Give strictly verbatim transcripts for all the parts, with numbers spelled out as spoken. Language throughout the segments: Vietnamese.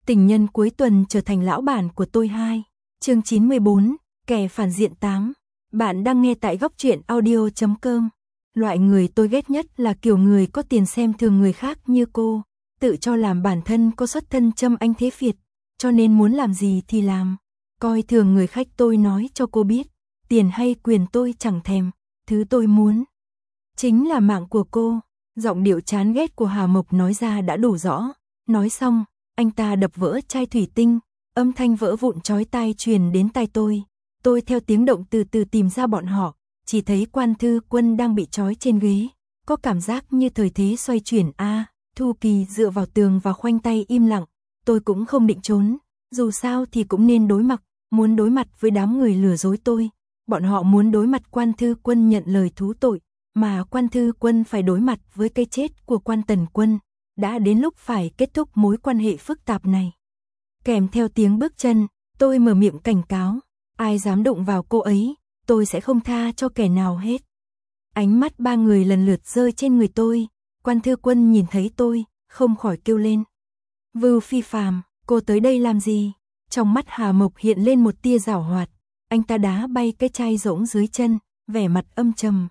Tình nhân cuối tuần trở thành lão bản của tôi hai. Chương chín mươi bốn, kẻ phản diện tám. Bạn đang nghe tại góc truyện audio chấm com. Loại người tôi ghét nhất là kiểu người có tiền xem thường người khác như cô, tự cho làm bản thân có xuất thân châm anh thế Việt, cho nên muốn làm gì thì làm. Coi thường người khách. Tôi nói cho cô biết, tiền hay quyền tôi chẳng thèm, thứ tôi muốn chính là mạng của cô. Giọng điệu chán ghét của Hà Mộc nói ra đã đủ rõ. Nói xong, anh ta đập vỡ chai thủy tinh, âm thanh vỡ vụn chói tai truyền đến tai tôi. Tôi theo tiếng động từ từ tìm ra bọn họ, chỉ thấy Quan Thư Quân đang bị trói trên ghế, có cảm giác như thời thế xoay chuyển. A, à, Thu Kỳ dựa vào tường và khoanh tay im lặng. Tôi cũng không định trốn, dù sao thì cũng nên đối mặt, muốn đối mặt với đám người lừa dối tôi. Bọn họ muốn đối mặt Quan Thư Quân nhận lời thú tội, mà Quan Thư Quân phải đối mặt với cái chết của Quan Tần Quân. Đã đến lúc phải kết thúc mối quan hệ phức tạp này. Kèm theo tiếng bước chân, tôi mở miệng cảnh cáo, ai dám đụng vào cô ấy, tôi sẽ không tha cho kẻ nào hết. Ánh mắt ba người lần lượt rơi trên người tôi. Quan Thư Quân nhìn thấy tôi, không khỏi kêu lên: Vưu Phi Phàm, cô tới đây làm gì? Trong mắt Hà Mộc hiện lên một tia giảo hoạt. Anh ta đá bay cái chai rỗng dưới chân, vẻ mặt âm trầm.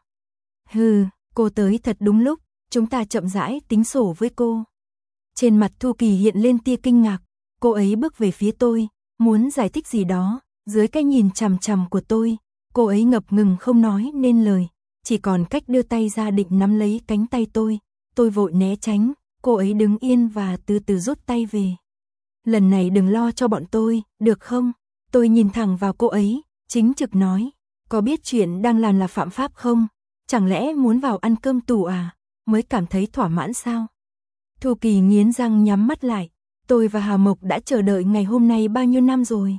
Hừ, cô tới thật đúng lúc, chúng ta chậm rãi tính sổ với cô. Trên mặt Thu Kỳ hiện lên tia kinh ngạc, cô ấy bước về phía tôi, muốn giải thích gì đó. Dưới cái nhìn chằm chằm của tôi, cô ấy ngập ngừng không nói nên lời, chỉ còn cách đưa tay ra định nắm lấy cánh tay tôi. Tôi vội né tránh, cô ấy đứng yên và từ từ rút tay về. Lần này đừng lo cho bọn tôi, được không? Tôi nhìn thẳng vào cô ấy, chính trực nói, có biết chuyện đang làm là phạm pháp không? Chẳng lẽ muốn vào ăn cơm tù à? Mới cảm thấy thỏa mãn sao? Thu Kỳ nghiến răng nhắm mắt lại. Tôi và Hà Mộc đã chờ đợi ngày hôm nay bao nhiêu năm rồi.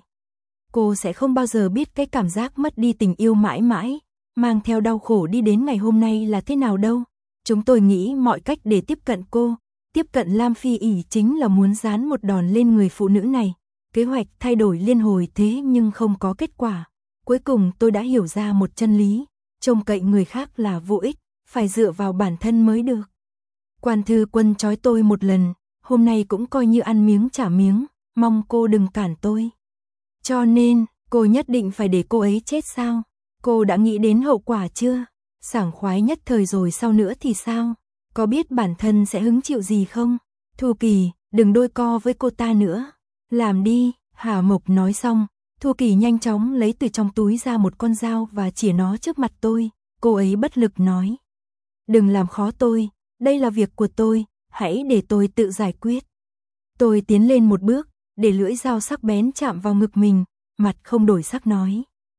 Cô sẽ không bao giờ biết cái cảm giác mất đi tình yêu mãi mãi, mang theo đau khổ đi đến ngày hôm nay là thế nào đâu. Chúng tôi nghĩ mọi cách để tiếp cận cô, tiếp cận Lam Phi ỷ chính là muốn dán một đòn lên người phụ nữ này. Kế hoạch thay đổi liên hồi thế nhưng không có kết quả. Cuối cùng tôi đã hiểu ra một chân lý, trông cậy người khác là vô ích, phải dựa vào bản thân mới được. Quan Thư Quân trói tôi một lần, hôm nay cũng coi như ăn miếng trả miếng, mong cô đừng cản tôi. Cho nên, cô nhất định phải để cô ấy chết sao? Cô đã nghĩ đến hậu quả chưa? Sảng khoái nhất thời rồi sau nữa thì sao? Có biết bản thân sẽ hứng chịu gì không? Thu Kỳ, đừng đôi co với cô ta nữa. Làm đi, Hà Mộc nói xong, Thu Kỳ nhanh chóng lấy từ trong túi ra một con dao và chĩa nó trước mặt tôi. Cô ấy bất lực nói: Đừng làm khó tôi, đây là việc của tôi, hãy để tôi tự giải quyết. Tôi tiến lên một bước, để lưỡi dao sắc bén chạm vào ngực mình, mặt không đổi sắc nói: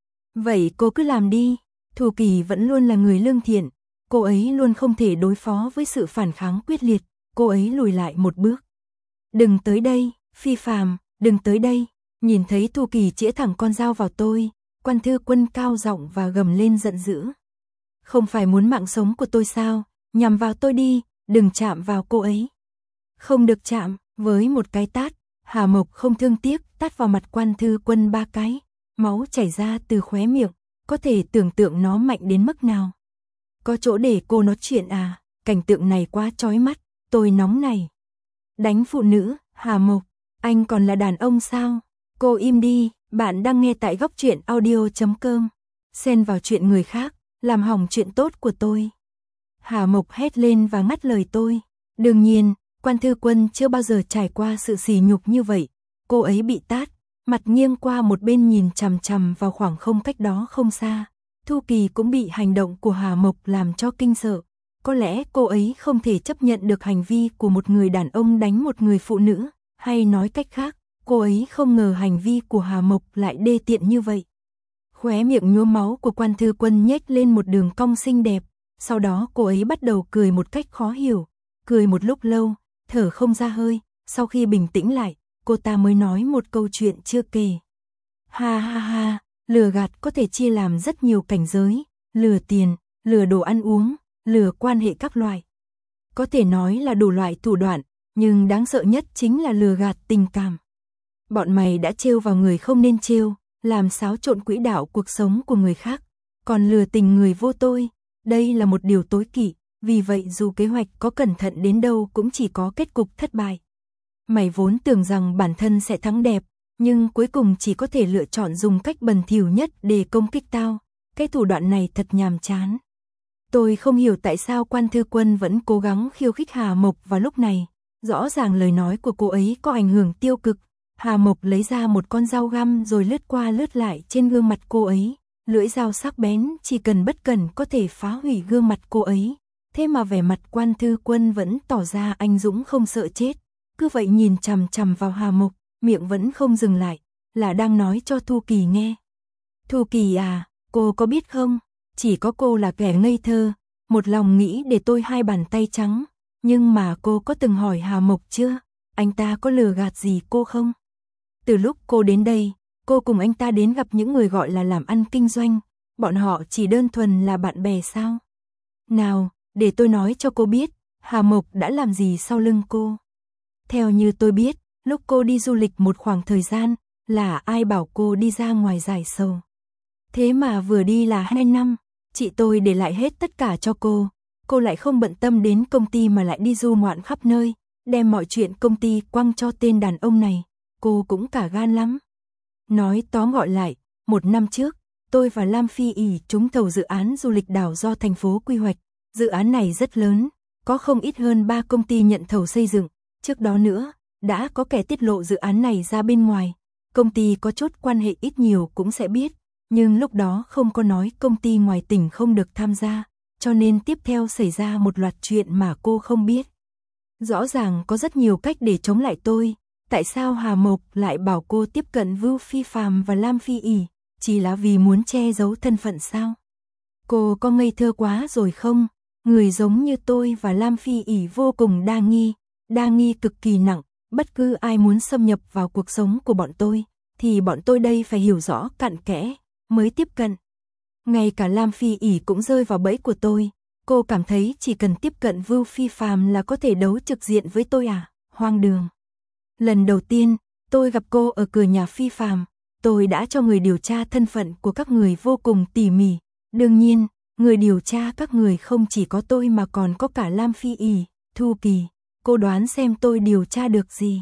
Vậy cô cứ làm đi. Thu Kỳ vẫn luôn là người lương thiện, cô ấy luôn không thể đối phó với sự phản kháng quyết liệt, cô ấy lùi lại một bước. Đừng tới đây, Phi Phàm, đừng tới đây. Nhìn thấy Thu Kỳ chĩa thẳng con dao vào tôi, Quan Thư Quân cao giọng và gầm lên giận dữ. Không phải muốn mạng sống của tôi sao? Nhằm vào tôi đi, đừng chạm vào cô ấy. Không được chạm. Với một cái tát, Hà Mộc không thương tiếc tát vào mặt Quan Thư Quân ba cái, máu chảy ra từ khóe miệng, có thể tưởng tượng nó mạnh đến mức nào. Có chỗ để cô nói chuyện à? Cảnh tượng này quá chói mắt, tôi nóng này. Đánh phụ nữ, Hà Mộc, anh còn là đàn ông sao? Cô im đi, bạn đang nghe tại góc truyện audio chấm com. Xen vào chuyện người khác, làm hỏng chuyện tốt của tôi. Hà Mộc hét lên và ngắt lời tôi. Đương nhiên, Quan Thư Quân chưa bao giờ trải qua sự sỉ nhục như vậy. Cô ấy bị tát, mặt nghiêng qua một bên nhìn chằm chằm vào khoảng không cách đó không xa. Thu Kỳ cũng bị hành động của Hà Mộc làm cho kinh sợ. Có lẽ cô ấy không thể chấp nhận được hành vi của một người đàn ông đánh một người phụ nữ, hay nói cách khác, cô ấy không ngờ hành vi của Hà Mộc lại đê tiện như vậy. Khóe miệng nhuốm máu của Quan Thư Quân nhếch lên một đường cong xinh đẹp, sau đó cô ấy bắt đầu cười một cách khó hiểu, cười một lúc lâu, thở không ra hơi, sau khi bình tĩnh lại, cô ta mới nói một câu chuyện chưa kể. Ha ha ha, lừa gạt có thể chia làm rất nhiều cảnh giới, lừa tiền, lừa đồ ăn uống, lừa quan hệ các loại. Có thể nói là đủ loại thủ đoạn, nhưng đáng sợ nhất chính là lừa gạt tình cảm. Bọn mày đã trêu vào người không nên trêu, làm xáo trộn quỹ đạo cuộc sống của người khác, còn lừa tình người vô tôi, đây là một điều tối kỵ, vì vậy dù kế hoạch có cẩn thận đến đâu cũng chỉ có kết cục thất bại. Mày vốn tưởng rằng bản thân sẽ thắng đẹp, nhưng cuối cùng chỉ có thể lựa chọn dùng cách bẩn thỉu nhất để công kích tao. Cái thủ đoạn này thật nhàm chán. Tôi không hiểu tại sao Quan Thư Quân vẫn cố gắng khiêu khích Hà Mộc vào lúc này. Rõ ràng lời nói của cô ấy có ảnh hưởng tiêu cực. Hà Mộc lấy ra một con dao găm rồi lướt qua lướt lại trên gương mặt cô ấy. Lưỡi dao sắc bén chỉ cần bất cẩn có thể phá hủy gương mặt cô ấy. Thế mà vẻ mặt Quan Thư Quân vẫn tỏ ra anh dũng không sợ chết. Cứ vậy nhìn chằm chằm vào Hà Mộc, miệng vẫn không dừng lại, là đang nói cho Thu Kỳ nghe. Thu Kỳ à, cô có biết không, chỉ có cô là kẻ ngây thơ, một lòng nghĩ để tôi hai bàn tay trắng. Nhưng mà cô có từng hỏi Hà Mộc chưa, anh ta có lừa gạt gì cô không? Từ lúc cô đến đây, cô cùng anh ta đến gặp những người gọi là làm ăn kinh doanh, bọn họ chỉ đơn thuần là bạn bè sao? Nào, để tôi nói cho cô biết, Hà Mộc đã làm gì sau lưng cô. Theo như tôi biết, lúc cô đi du lịch một khoảng thời gian, là ai bảo cô đi ra ngoài giải sầu. Thế mà vừa đi là hai năm, chị tôi để lại hết tất cả cho cô, cô lại không bận tâm đến công ty mà lại đi du ngoạn khắp nơi, đem mọi chuyện công ty quăng cho tên đàn ông này, cô cũng cả gan lắm. Nói tóm gọn lại, một năm trước, tôi và Lam Phi ỉ trúng thầu dự án du lịch đảo do thành phố quy hoạch, dự án này rất lớn, có không ít hơn ba công ty nhận thầu xây dựng, trước đó nữa, đã có kẻ tiết lộ dự án này ra bên ngoài, công ty có chốt quan hệ ít nhiều cũng sẽ biết, nhưng lúc đó không có nói công ty ngoài tỉnh không được tham gia, cho nên tiếp theo xảy ra một loạt chuyện mà cô không biết. Rõ ràng có rất nhiều cách để chống lại tôi, tại sao Hà Mộc lại bảo cô tiếp cận Vưu Phi Phàm và Lam Phi ỉ, chỉ là vì muốn che giấu thân phận sao? Cô có ngây thơ quá rồi không? Người giống như tôi và Lam Phi ỉ vô cùng đa nghi, đa nghi cực kỳ nặng, bất cứ ai muốn xâm nhập vào cuộc sống của bọn tôi, thì bọn tôi đây phải hiểu rõ cặn kẽ, mới tiếp cận. Ngay cả Lam Phi ỉ cũng rơi vào bẫy của tôi, cô cảm thấy chỉ cần tiếp cận Vưu Phi Phàm là có thể đấu trực diện với tôi à? Hoang đường. Lần đầu tiên, tôi gặp cô ở cửa nhà Phi Phàm, tôi đã cho người điều tra thân phận của các người vô cùng tỉ mỉ. Đương nhiên, người điều tra các người không chỉ có tôi mà còn có cả Lam Phi ỉ. Thu Kỳ, cô đoán xem tôi điều tra được gì?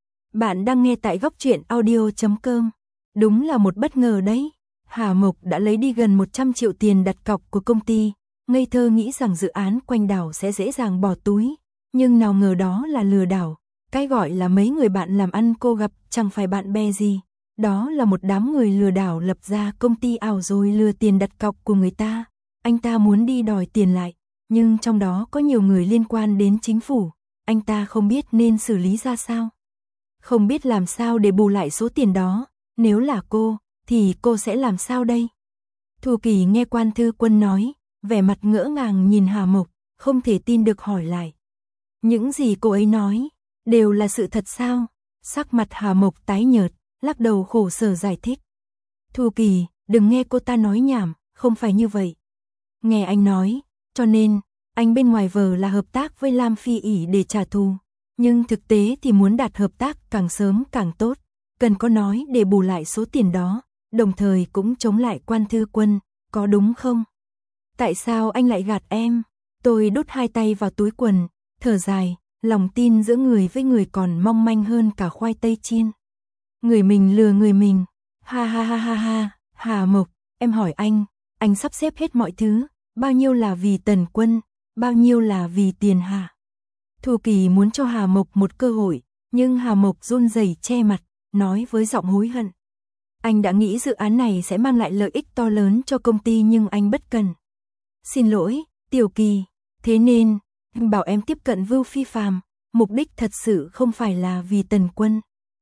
Bạn đang nghe tại góc truyện audio chấm com. Đúng là một bất ngờ đấy. Hà Mộc đã lấy đi gần một trăm triệu tiền đặt cọc của công ty, ngây thơ nghĩ rằng dự án quanh đảo sẽ dễ dàng bỏ túi, nhưng nào ngờ đó là lừa đảo. Cái gọi là mấy người bạn làm ăn cô gặp chẳng phải bạn bè gì, đó là một đám người lừa đảo lập ra công ty ảo rồi lừa tiền đặt cọc của người ta. Anh ta muốn đi đòi tiền lại, nhưng trong đó có nhiều người liên quan đến chính phủ, anh ta không biết nên xử lý ra sao. Không biết làm sao để bù lại số tiền đó, nếu là cô, thì cô sẽ làm sao đây? Thu Kỳ nghe Quan Thư Quân nói, vẻ mặt ngỡ ngàng nhìn Hà Mộc, không thể tin được hỏi lại. Những gì cô ấy nói, đều là sự thật sao? Sắc mặt Hà Mộc tái nhợt, lắc đầu khổ sở giải thích. Thu Kỳ, đừng nghe cô ta nói nhảm, không phải như vậy. Nghe anh nói, cho nên, anh bên ngoài vờ là hợp tác với Lam Phi ỉ để trả thù. Nhưng thực tế thì muốn đạt hợp tác càng sớm càng tốt, cần có nói để bù lại số tiền đó, đồng thời cũng chống lại Quan Thư Quân, có đúng không? Tại sao anh lại gạt em? Tôi đút hai tay vào túi quần, thở dài, lòng tin giữa người với người còn mong manh hơn cả khoai tây chiên. Người mình lừa người mình, ha ha ha ha ha, Hà Mộc, em hỏi anh, anh sắp xếp hết mọi thứ, bao nhiêu là vì Tần Quân, bao nhiêu là vì tiền hả? Thu Kỳ muốn cho Hà Mộc một cơ hội, nhưng Hà Mộc run rẩy che mặt, nói với giọng hối hận. Anh đã nghĩ dự án này sẽ mang lại lợi ích to lớn cho công ty nhưng anh bất cần. Xin lỗi, Tiểu Kỳ, thế nên, anh bảo em tiếp cận Vưu Phi Phàm, mục đích thật sự không phải là vì Tần Quân,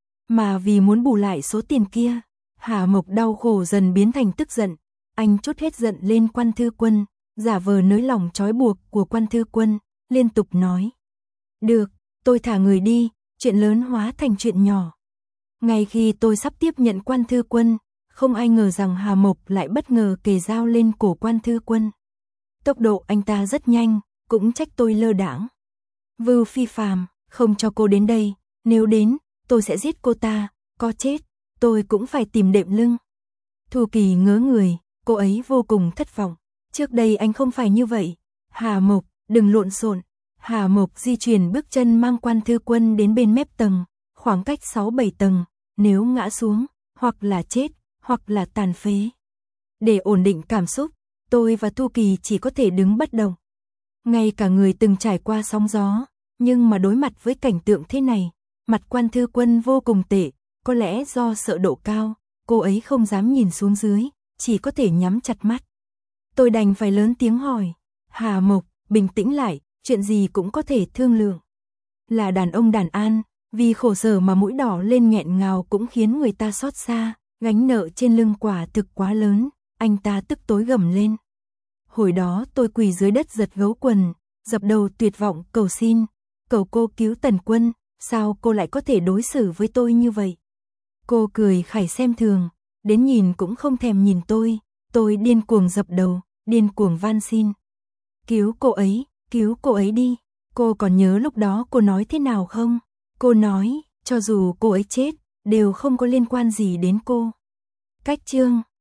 mà vì muốn bù lại số tiền kia. Hà Mộc đau khổ dần biến thành tức giận, anh trút hết giận lên Quan Thư Quân, giả vờ nới lỏng trói buộc của Quan Thư Quân, liên tục nói. Được, tôi thả người đi, chuyện lớn hóa thành chuyện nhỏ. Ngay khi tôi sắp tiếp nhận Quan Thư Quân, không ai ngờ rằng Hà Mộc lại bất ngờ kề dao lên cổ Quan Thư Quân. Tốc độ anh ta rất nhanh, cũng trách tôi lơ đãng. Vưu Phi Phàm, không cho cô đến đây, nếu đến, tôi sẽ giết cô ta, có chết, tôi cũng phải tìm đệm lưng. Thu Kỳ ngớ người, cô ấy vô cùng thất vọng. Trước đây anh không phải như vậy. Hà Mộc, đừng lộn xộn. Hà Mộc di chuyển bước chân mang Quan Thư Quân đến bên mép tầng, khoảng cách sáu bảy tầng, nếu ngã xuống, hoặc là chết, hoặc là tàn phế. Để ổn định cảm xúc, tôi và Thu Kỳ chỉ có thể đứng bất động. Ngay cả người từng trải qua sóng gió, nhưng mà đối mặt với cảnh tượng thế này, mặt Quan Thư Quân vô cùng tệ, có lẽ do sợ độ cao, cô ấy không dám nhìn xuống dưới, chỉ có thể nhắm chặt mắt. Tôi đành phải lớn tiếng hỏi, Hà Mộc, bình tĩnh lại, chuyện gì cũng có thể thương lượng. Là đàn ông đàn an, vì khổ sở mà mũi đỏ lên nghẹn ngào cũng khiến người ta xót xa, gánh nợ trên lưng quả thực quá lớn, anh ta tức tối gầm lên. Hồi đó tôi quỳ dưới đất giật gấu quần, dập đầu tuyệt vọng cầu xin, cầu cô cứu Tần Quân, sao cô lại có thể đối xử với tôi như vậy? Cô cười khẩy xem thường, đến nhìn cũng không thèm nhìn tôi, tôi điên cuồng dập đầu, điên cuồng van xin. Cứu cô ấy, cứu cô ấy đi, cô còn nhớ lúc đó cô nói thế nào không? Cô nói, cho dù cô ấy chết, đều không có liên quan gì đến cô. Cách chương